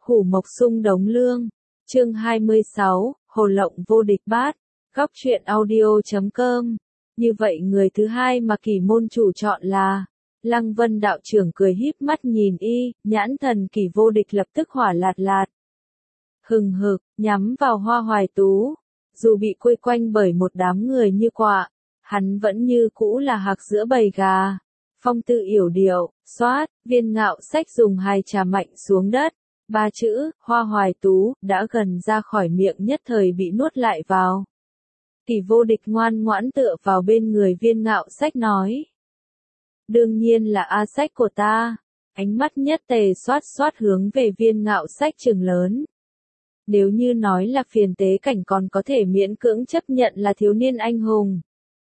Hủ Mộc Sung Đống Lương. Chương 26, Hồ Lộng Vô Địch Bát. Góc truyện audio.com. Như vậy người thứ hai mà Kỳ môn chủ chọn là Lăng Vân đạo trưởng cười híp mắt nhìn y, nhãn thần Kỳ vô địch lập tức hỏa lạt lạt. Hừng hực, nhắm vào Hoa Hoài Tú. Dù bị quây quanh bởi một đám người như quạ, hắn vẫn như cũ là hạc giữa bầy gà. Phong tự yểu điệu, xoát, Viên Ngạo Sách dùng hai trà mạnh xuống đất. Ba chữ, Hoa Hoài Tú, đã gần ra khỏi miệng nhất thời bị nuốt lại vào. Kỳ vô địch ngoan ngoãn tựa vào bên người Viên Ngạo Sách nói. Đương nhiên là A Sách của ta. Ánh mắt nhất tề xoát xoát hướng về Viên Ngạo Sách trừng lớn. Nếu như nói là phiền tế cảnh còn có thể miễn cưỡng chấp nhận là thiếu niên anh hùng.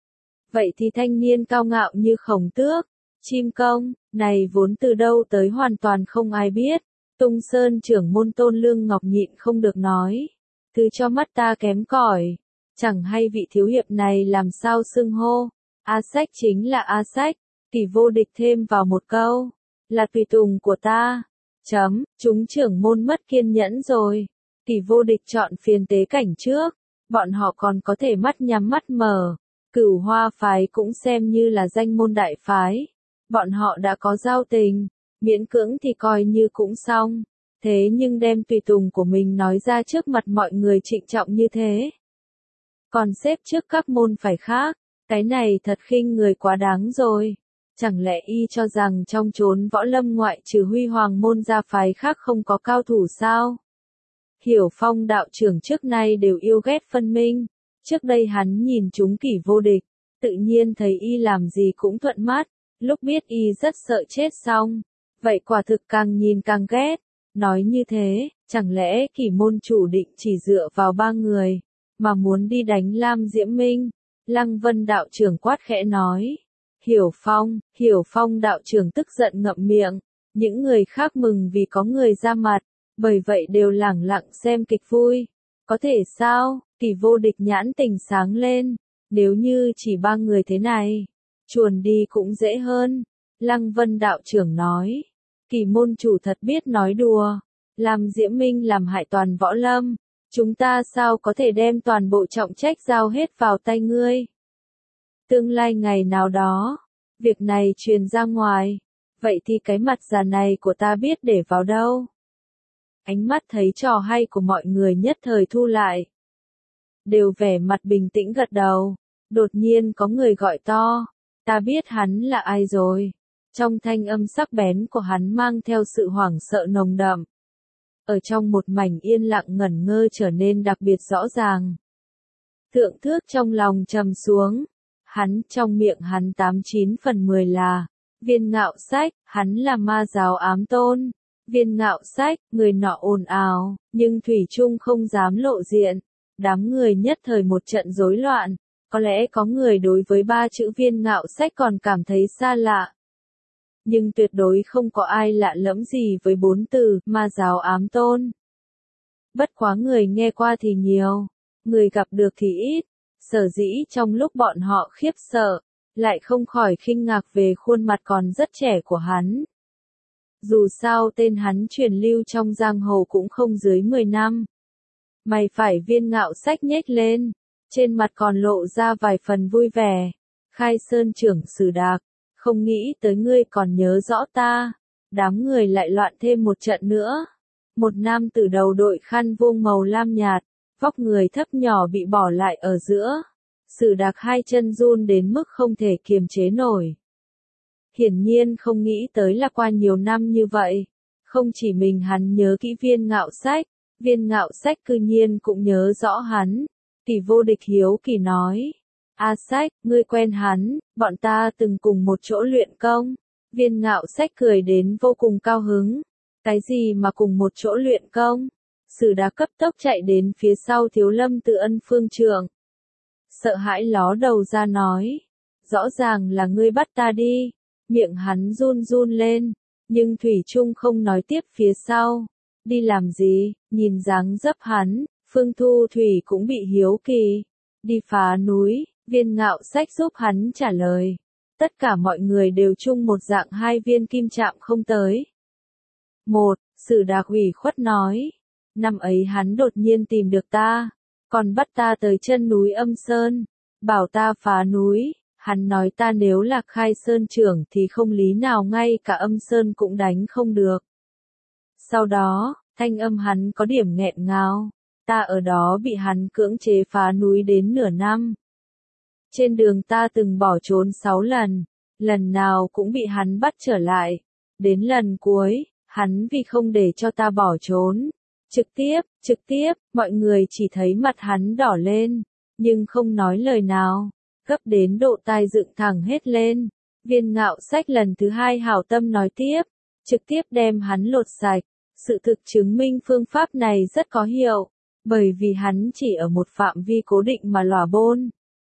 Vậy thì thanh niên cao ngạo như Khổng Tước, Chim Công, này vốn từ đâu tới hoàn toàn không ai biết. Tung Sơn trưởng môn Tôn Lương Ngọc nhịn không được nói. Thứ cho mắt ta kém cỏi. Chẳng hay vị thiếu hiệp này làm sao xưng hô. A Sách chính là A Sách. Kỳ vô địch thêm vào một câu. Là tùy tùng của ta. Chúng trưởng môn mất kiên nhẫn rồi. Kỳ vô địch chọn phiền tế cảnh trước. Bọn họ còn có thể mắt nhắm mắt mở. Cửu Hoa phái cũng xem như là danh môn đại phái. Bọn họ đã có giao tình. Miễn cưỡng thì coi như cũng xong. Thế nhưng đem tùy tùng của mình nói ra trước mặt mọi người trịnh trọng như thế. Còn xếp trước các môn phải khác. Cái này thật khinh người quá đáng rồi. Chẳng lẽ y cho rằng trong chốn võ lâm ngoại trừ Huy Hoàng môn gia phái khác không có cao thủ sao? Hiểu Phong đạo trưởng trước nay đều yêu ghét phân minh. Trước đây hắn nhìn chúng Kỳ vô địch. Tự nhiên thấy y làm gì cũng thuận mắt. Lúc biết y rất sợ chết xong. Vậy quả thực càng nhìn càng ghét. Nói như thế, chẳng lẽ Kỳ môn chủ định chỉ dựa vào ba người, mà muốn đi đánh Lam Diễm Minh? Lăng Vân đạo trưởng quát khẽ nói. Hiểu Phong đạo trưởng tức giận ngậm miệng. Những người khác mừng vì có người ra mặt, bởi vậy đều lẳng lặng xem kịch vui. Có thể sao? Kỳ vô địch nhãn tình sáng lên. Nếu như chỉ ba người thế này, chuồn đi cũng dễ hơn. Lăng Vân đạo trưởng nói. Kỳ môn chủ thật biết nói đùa. Làm Diễm Minh làm hại toàn võ lâm. Chúng ta sao có thể đem toàn bộ trọng trách giao hết vào tay ngươi? Tương lai ngày nào đó, việc này truyền ra ngoài. Vậy thì cái mặt già này của ta biết để vào đâu? Ánh mắt thấy trò hay của mọi người nhất thời thu lại. Đều vẻ mặt bình tĩnh gật đầu. Đột nhiên có người gọi to. Ta biết hắn là ai rồi. Trong thanh âm sắc bén của hắn mang theo sự hoảng sợ nồng đậm. Ở trong một mảnh yên lặng ngẩn ngơ trở nên đặc biệt rõ ràng. Thượng Thước trong lòng trầm xuống. Hắn trong miệng hắn 89/10 là Viên Ngạo Sách, hắn là ma giáo ám tôn. Viên Ngạo Sách, người nọ ồn ào, nhưng thủy chung không dám lộ diện. Đám người nhất thời một trận rối loạn. Có lẽ có người đối với ba chữ Viên Ngạo Sách còn cảm thấy xa lạ. Nhưng tuyệt đối không có ai lạ lẫm gì với bốn từ ma giáo ám tôn. Bất quá người nghe qua thì nhiều, người gặp được thì ít. Sở dĩ trong lúc bọn họ khiếp sợ, lại không khỏi khinh ngạc về khuôn mặt còn rất trẻ của hắn. Dù sao tên hắn truyền lưu trong giang hồ cũng không dưới 10 năm. Mày phải Viên Ngạo Sách nhếch lên, trên mặt còn lộ ra vài phần vui vẻ. Khai Sơn trưởng Sử Đạc, không nghĩ tới ngươi còn nhớ rõ ta. Đám người lại loạn thêm một trận nữa. Một nam tử đầu đội khăn vuông màu lam nhạt, vóc người thấp nhỏ bị bỏ lại ở giữa. Sử Đạc hai chân run đến mức không thể kiềm chế nổi. Hiển nhiên không nghĩ tới là qua nhiều năm như vậy. Không chỉ mình hắn nhớ kỹ Viên Ngạo Sách, Viên Ngạo Sách cư nhiên cũng nhớ rõ hắn. Kỳ vô địch hiếu kỳ nói. A Sách, ngươi quen hắn, bọn ta từng cùng một chỗ luyện công. Viên Ngạo Sách cười đến vô cùng cao hứng. Cái gì mà cùng một chỗ luyện công? Sử Đạc cấp tốc chạy đến phía sau Thiếu Lâm Tự Ân phương trượng. Sợ hãi ló đầu ra nói. Rõ ràng là ngươi bắt ta đi. Miệng hắn run run lên, nhưng thủy chung không nói tiếp phía sau. Đi làm gì? Nhìn dáng dấp hắn, Phương Thu Thủy cũng bị hiếu kỳ. Đi phá núi. Viên Ngạo Sách giúp hắn trả lời. Tất cả mọi người đều chung một dạng hai viên kim chạm không tới. 1. Sử Đạc ủy khuất nói. Năm ấy hắn đột nhiên tìm được ta, còn bắt ta tới chân núi Âm Sơn, bảo ta phá núi. Hắn nói ta nếu là Khai Sơn trưởng thì không lý nào ngay cả Âm Sơn cũng đánh không được. Sau đó, thanh âm hắn có điểm nghẹn ngào. Ta ở đó bị hắn cưỡng chế phá núi đến nửa năm. Trên đường ta từng bỏ trốn 6 lần, lần nào cũng bị hắn bắt trở lại. Đến lần cuối, hắn vì không để cho ta bỏ trốn. Trực tiếp, mọi người chỉ thấy mặt hắn đỏ lên, nhưng không nói lời nào, gấp đến độ tai dựng thẳng hết lên. Viên Ngạo Sách lần thứ 2 hảo tâm nói tiếp, trực tiếp đem hắn lột sạch. Sự thực chứng minh phương pháp này rất có hiệu, bởi vì hắn chỉ ở một phạm vi cố định mà lòa bôn.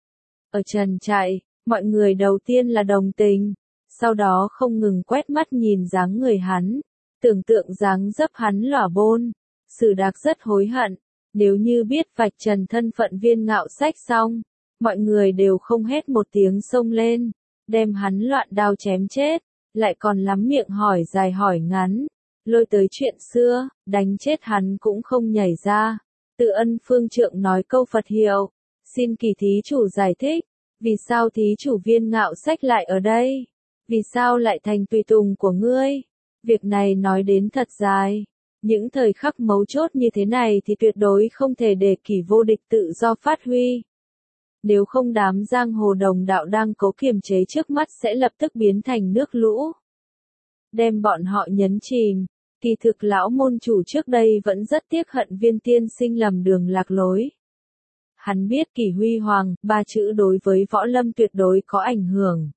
Ở trần trại, mọi người đầu tiên là đồng tình, sau đó không ngừng quét mắt nhìn dáng người hắn, tưởng tượng dáng dấp hắn lòa bôn. Sử Đạc rất hối hận, nếu như biết vạch trần thân phận Viên Ngạo Sách xong, mọi người đều không hét một tiếng xông lên, đem hắn loạn đao chém chết, lại còn lắm miệng hỏi dài hỏi ngắn, lôi tới chuyện xưa, đánh chết hắn cũng không nhảy ra. Tự Ân Phương Trượng nói câu Phật hiệu, xin kỳ thí chủ giải thích, vì sao thí chủ Viên Ngạo Sách lại ở đây? Vì sao lại thành tùy tùng của ngươi? Việc này nói đến thật dài. Những thời khắc mấu chốt như thế này thì tuyệt đối không thể để Kỷ Vô Địch tự do phát huy. Nếu không đám giang hồ đồng đạo đang cố kiềm chế trước mắt sẽ lập tức biến thành nước lũ, đem bọn họ nhấn chìm. Kỳ thực lão môn chủ trước đây vẫn rất tiếc hận Viên tiên sinh lầm đường lạc lối. Hắn biết Kỷ Huy Hoàng, 3 chữ đối với võ lâm tuyệt đối có ảnh hưởng.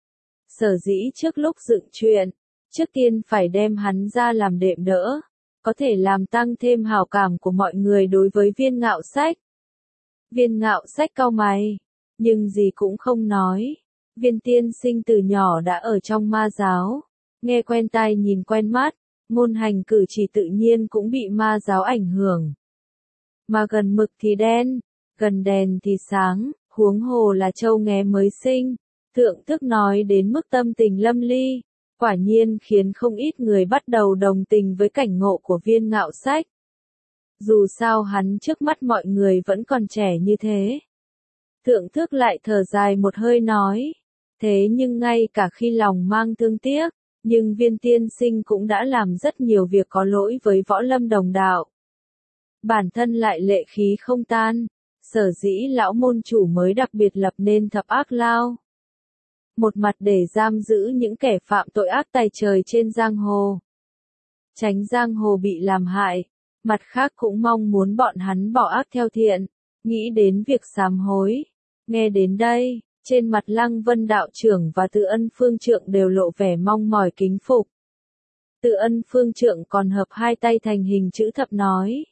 Sở dĩ trước lúc dựng chuyện, trước tiên phải đem hắn ra làm đệm đỡ, có thể làm tăng thêm hảo cảm của mọi người đối với Viên Ngạo Sách. Viên Ngạo Sách cau mày, nhưng gì cũng không nói. Viên tiên sinh từ nhỏ đã ở trong ma giáo, nghe quen tai nhìn quen mắt, ngôn hành cử chỉ tự nhiên cũng bị ma giáo ảnh hưởng. Mà gần mực thì đen, gần đèn thì sáng, huống hồ là trâu nghé mới sinh. Thượng thức nói đến mức tâm tình lâm ly, quả nhiên khiến không ít người bắt đầu đồng tình với cảnh ngộ của Viên Ngạo Sách. Dù sao hắn trước mắt mọi người vẫn còn trẻ như thế. Thượng thức lại thở dài một hơi nói, thế nhưng ngay cả khi lòng mang thương tiếc, nhưng Viên tiên sinh cũng đã làm rất nhiều việc có lỗi với võ lâm đồng đạo. Bản thân lại lệ khí không tan, sở dĩ lão môn chủ mới đặc biệt lập nên thập ác lao. Một mặt để giam giữ những kẻ phạm tội ác tày trời trên giang hồ, tránh giang hồ bị làm hại, mặt khác cũng mong muốn bọn hắn bỏ ác theo thiện, nghĩ đến việc sám hối. Nghe đến đây, trên mặt Lăng Vân đạo trưởng và Tự Ân Phương Trượng đều lộ vẻ mong mỏi kính phục. Tự Ân Phương Trượng còn hợp hai tay thành hình chữ thập nói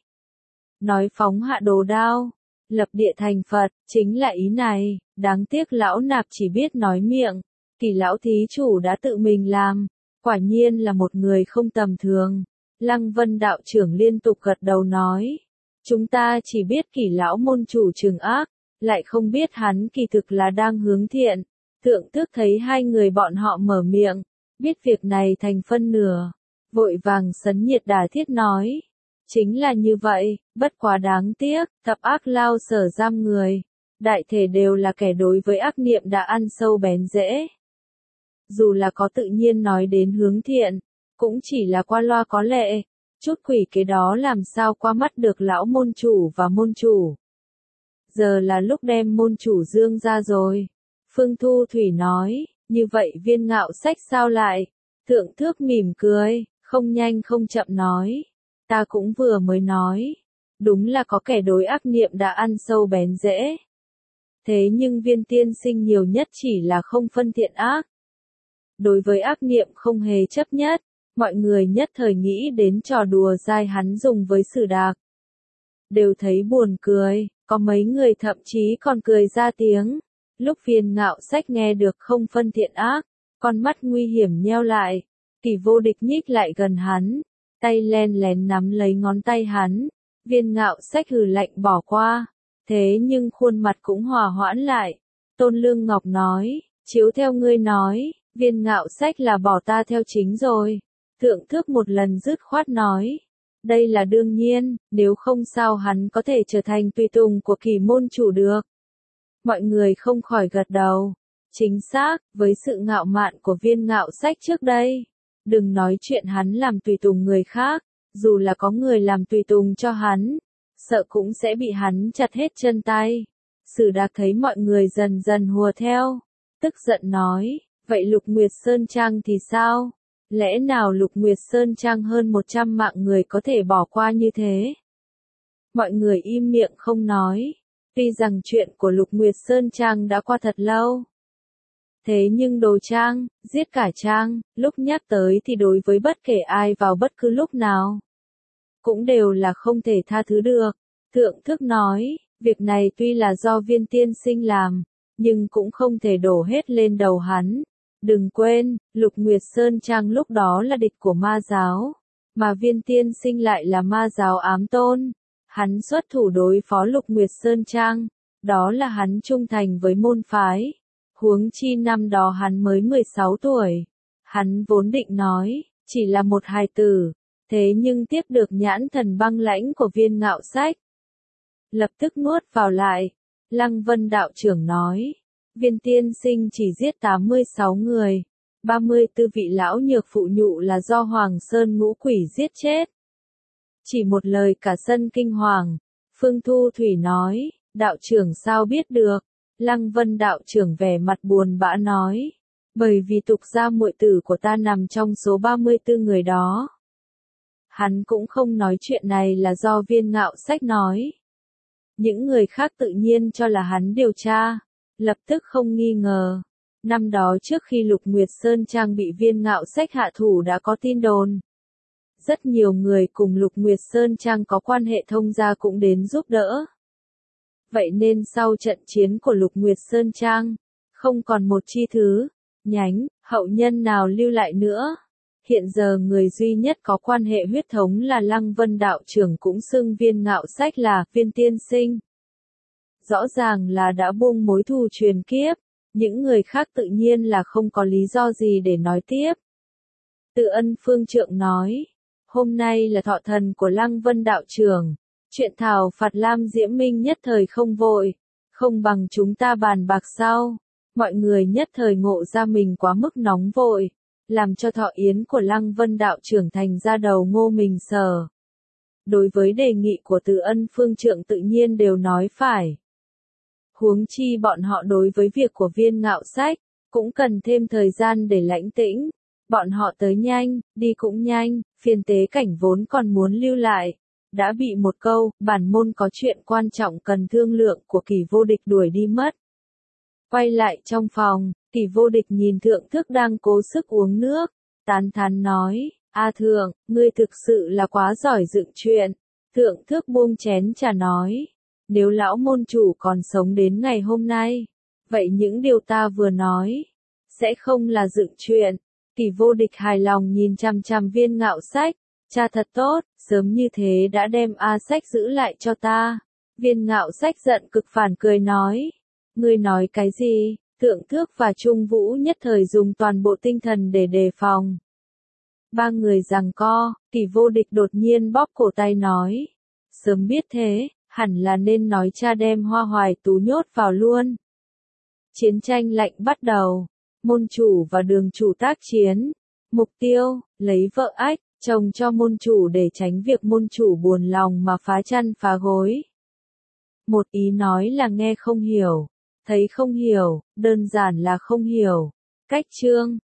phóng hạ đồ đao, lập địa thành Phật, chính là ý này. Đáng tiếc lão nạp chỉ biết nói miệng. Kỷ lão thí chủ đã tự mình làm, quả nhiên là một người không tầm thường. Lăng Vân đạo trưởng liên tục gật đầu nói, chúng ta chỉ biết Kỷ lão môn chủ trừng ác, lại không biết hắn kỳ thực là đang hướng thiện. Thượng tước thấy hai người bọn họ mở miệng, biết việc này thành phân nửa, vội vàng sấn nhiệt đả thiết nói, chính là như vậy, bất quá đáng tiếc, thập ác lao sở giam người, đại thể đều là kẻ đối với ác niệm đã ăn sâu bén rễ. Dù là có tự nhiên nói đến hướng thiện, cũng chỉ là qua loa có lệ, chút quỷ kế đó làm sao qua mắt được lão môn chủ và môn chủ. Giờ là lúc đem môn chủ dương ra rồi. Phương Thu Thủy nói, như vậy Viên Ngạo Sách sao lại? Thượng thước mỉm cười, không nhanh không chậm nói, ta cũng vừa mới nói, đúng là có kẻ đối ác niệm đã ăn sâu bén rễ. Thế nhưng Viên tiên sinh nhiều nhất chỉ là không phân thiện ác. Đối với ác niệm không hề chấp nhất, mọi người nhất thời nghĩ đến trò đùa dai hắn dùng với Sử Đạc. Đều thấy buồn cười, có mấy người thậm chí còn cười ra tiếng. Lúc Viên Ngạo Sách nghe được không phân thiện ác, con mắt nguy hiểm nheo lại, Kỷ Vô Địch nhích lại gần hắn, tay len lén nắm lấy ngón tay hắn. Viên Ngạo Sách hừ lạnh bỏ qua, thế nhưng khuôn mặt cũng hòa hoãn lại. Tôn Lương Ngọc nói, chiếu theo ngươi nói, Viên Ngạo Sách là bỏ ta theo chính rồi. Thượng Thước một lần dứt khoát nói. Đây là đương nhiên, nếu không sao hắn có thể trở thành tùy tùng của Kỳ môn chủ được. Mọi người không khỏi gật đầu. Chính xác, với sự ngạo mạn của Viên Ngạo Sách trước đây. Đừng nói chuyện hắn làm tùy tùng người khác, dù là có người làm tùy tùng cho hắn, sợ cũng sẽ bị hắn chặt hết chân tay. Sử Đạc thấy mọi người dần dần hùa theo, tức giận nói, vậy Lục Nguyệt Sơn Trang thì sao? Lẽ nào Lục Nguyệt Sơn Trang hơn 100 mạng người có thể bỏ qua như thế? Mọi người im miệng không nói, tuy rằng chuyện của Lục Nguyệt Sơn Trang đã qua thật lâu. Thế nhưng Đồ Trang, giết cả Trang, lúc nhắc tới thì đối với bất kể ai vào bất cứ lúc nào, cũng đều là không thể tha thứ được. Thượng Thức nói, việc này tuy là do Viên tiên sinh làm, nhưng cũng không thể đổ hết lên đầu hắn. Đừng quên, Lục Nguyệt Sơn Trang lúc đó là địch của ma giáo, mà Viên tiên sinh lại là ma giáo ám tôn. Hắn xuất thủ đối phó Lục Nguyệt Sơn Trang, đó là hắn trung thành với môn phái. Huống chi năm đó hắn mới 16 tuổi. Hắn vốn định nói, chỉ là một hài tử, thế nhưng tiếp được nhãn thần băng lãnh của Viên Ngạo Sách. Lập tức nuốt vào lại. Lăng Vân đạo trưởng nói, Viên tiên sinh chỉ giết 86 người, 34 vị lão nhược phụ nhụ là do Hoàng Sơn ngũ quỷ giết chết. Chỉ một lời cả sân kinh hoàng. Phương Thu Thủy nói, đạo trưởng sao biết được? Lăng Vân đạo trưởng vẻ mặt buồn bã nói, bởi vì tục gia muội tử của ta nằm trong số 34 người đó. Hắn cũng không nói chuyện này là do Viên Ngạo Sách nói. Những người khác tự nhiên cho là hắn điều tra, lập tức không nghi ngờ. Năm đó trước khi Lục Nguyệt Sơn Trang bị Viên Ngạo Sách hạ thủ đã có tin đồn. Rất nhiều người cùng Lục Nguyệt Sơn Trang có quan hệ thông gia cũng đến giúp đỡ. Vậy nên sau trận chiến của Lục Nguyệt Sơn Trang, không còn một chi thứ, nhánh, hậu nhân nào lưu lại nữa. Hiện giờ người duy nhất có quan hệ huyết thống là Lăng Vân đạo trưởng cũng xưng Viên Ngạo Sách là Viên tiên sinh. Rõ ràng là đã buông mối thù truyền kiếp, những người khác tự nhiên là không có lý do gì để nói tiếp. Từ Ân Phương Trượng nói, hôm nay là thọ thần của Lăng Vân đạo trưởng. Chuyện thảo phạt Lam Diễm Minh nhất thời không vội, không bằng chúng ta bàn bạc sau. Mọi người nhất thời ngộ ra mình quá mức nóng vội, làm cho thọ yến của Lăng Vân đạo trưởng thành ra đầu ngô mình sờ. Đối với đề nghị của Từ Ân Phương Trượng tự nhiên đều nói phải. Huống chi bọn họ đối với việc của Viên Ngạo Sách, cũng cần thêm thời gian để lãnh tĩnh. Bọn họ tới nhanh, đi cũng nhanh, Phiên Tế Cảnh vốn còn muốn lưu lại. Đã bị một câu, bản môn có chuyện quan trọng cần thương lượng của Kỳ Vô Địch đuổi đi mất. Quay lại trong phòng, Kỳ Vô Địch nhìn Thượng Thức đang cố sức uống nước, tán thán nói, A Thượng, ngươi thực sự là quá giỏi dựng chuyện. Thượng Thức buông chén trà nói, nếu lão môn chủ còn sống đến ngày hôm nay, vậy những điều ta vừa nói, sẽ không là dựng chuyện. Kỳ Vô Địch hài lòng nhìn chằm chằm Viên Ngạo Sách. Cha thật tốt, sớm như thế đã đem A Sách giữ lại cho ta. Viên Ngạo Sách giận cực phản cười nói. Ngươi nói cái gì? Thượng Thước và Trung Vũ nhất thời dùng toàn bộ tinh thần để đề phòng. Ba người giằng co, Kỳ Vô Địch đột nhiên bóp cổ tay nói. Sớm biết thế, hẳn là nên nói cha đem Hoa Hoài Tú nhốt vào luôn. Chiến tranh lạnh bắt đầu. Môn chủ và đường chủ tác chiến. Mục tiêu, lấy vợ ách. Chồng cho môn chủ để tránh việc môn chủ buồn lòng mà phá chăn phá gối. Một ý nói là nghe không hiểu, thấy không hiểu, đơn giản là không hiểu. Cách chương